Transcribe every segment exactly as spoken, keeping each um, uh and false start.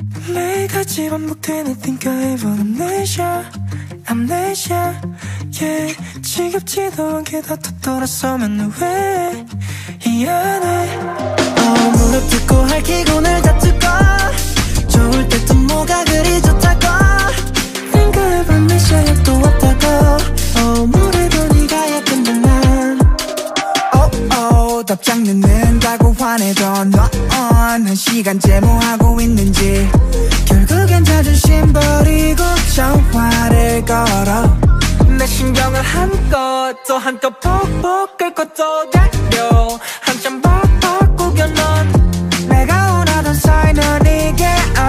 매일같이 반복되는 think I have amnesia amnesia yeah 지겹지도 않게 다투 돌아서면 너 왜 미안해 oh, 무릎 꿇고 핥히고 늘 다투고 좋을 때 또 뭐가 그리 좋다고 think I have amnesia 약도 없다고 oh, 물에도 네가 예쁜데 난 oh, oh, 답장 늦는다고 화내던 넌 한 시간째 뭐하고 있는지 결국엔 자존심 버리고 전화를 걸어 내 신경을 한껏 또 한껏 푹푹 끓고 또 달려 한참 벅벅 구겨 넌 내가 원하던 사이는 이게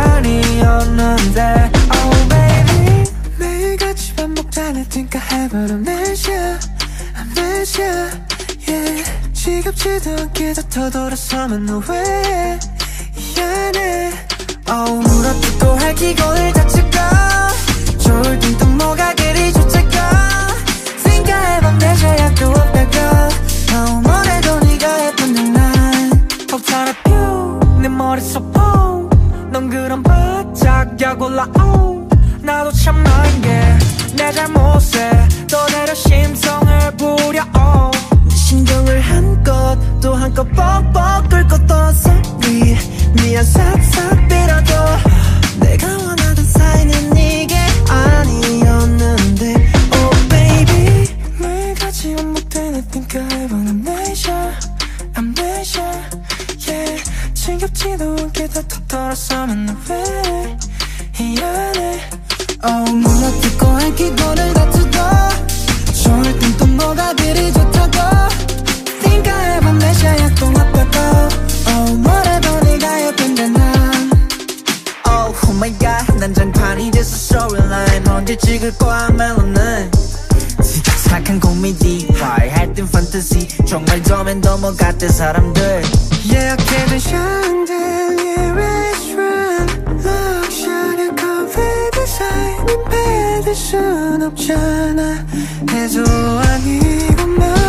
아니었는데 Oh baby 매일같이 반복되는 think I have amnesia amnesia yeah 지겹지도 않게 다투 돌아서면 너 왜 미안해 oh, 무릎 꿇고 핥히고 늘 다치고 좋을 땐 또 뭐가 그리 좋다고 think I have amnesia 약도 없다고 oh, 뭐래도 네가 예쁜데 난 폭탄에 퓨내 머릿속 퐁넌 그런 바짝 약 올라오 나도 참 나인 게 내 잘못에 또 내려 심성을 부려 oh. 신경을 한껏 또 한껏 뻑뻑 끓고 또 sorry 미안 싹싹 빌어도 내가 원하던 사이는 이게 아니었는데 oh baby 매일같이 반복되는 think I have amnesia amnesia yeah 지겹지도 않게 다투 돌아서면 너 왜 미안해 oh, 무릎 꿇고 핥히고 늘 다투고 좋을 땐 또 뭐가 그리 좋다고 think I have amnesia 약도 없다고 oh, 뭐래도 네가 예쁜데 난 oh, oh my god 난장판이 됐어 storyline 언제 찍을 거야 멜로는 진짜 착한 코미디 화해할 땐 fantasy 정말 더면 넘어갔대 사람들 예약해둔 샹들리에 restaurant 럭셔리 커피 디자인 빼둘 순 없잖아 해도 아니고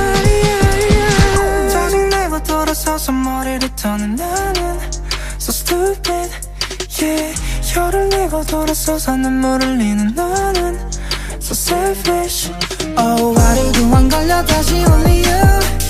말이야 짜증내고 돌아서서 머리를 터는 나는 so stupid yeah 혀를 내고 돌아서서 눈물을 흘리는 너는 so selfish oh, 하루도 안 걸려 다시 only you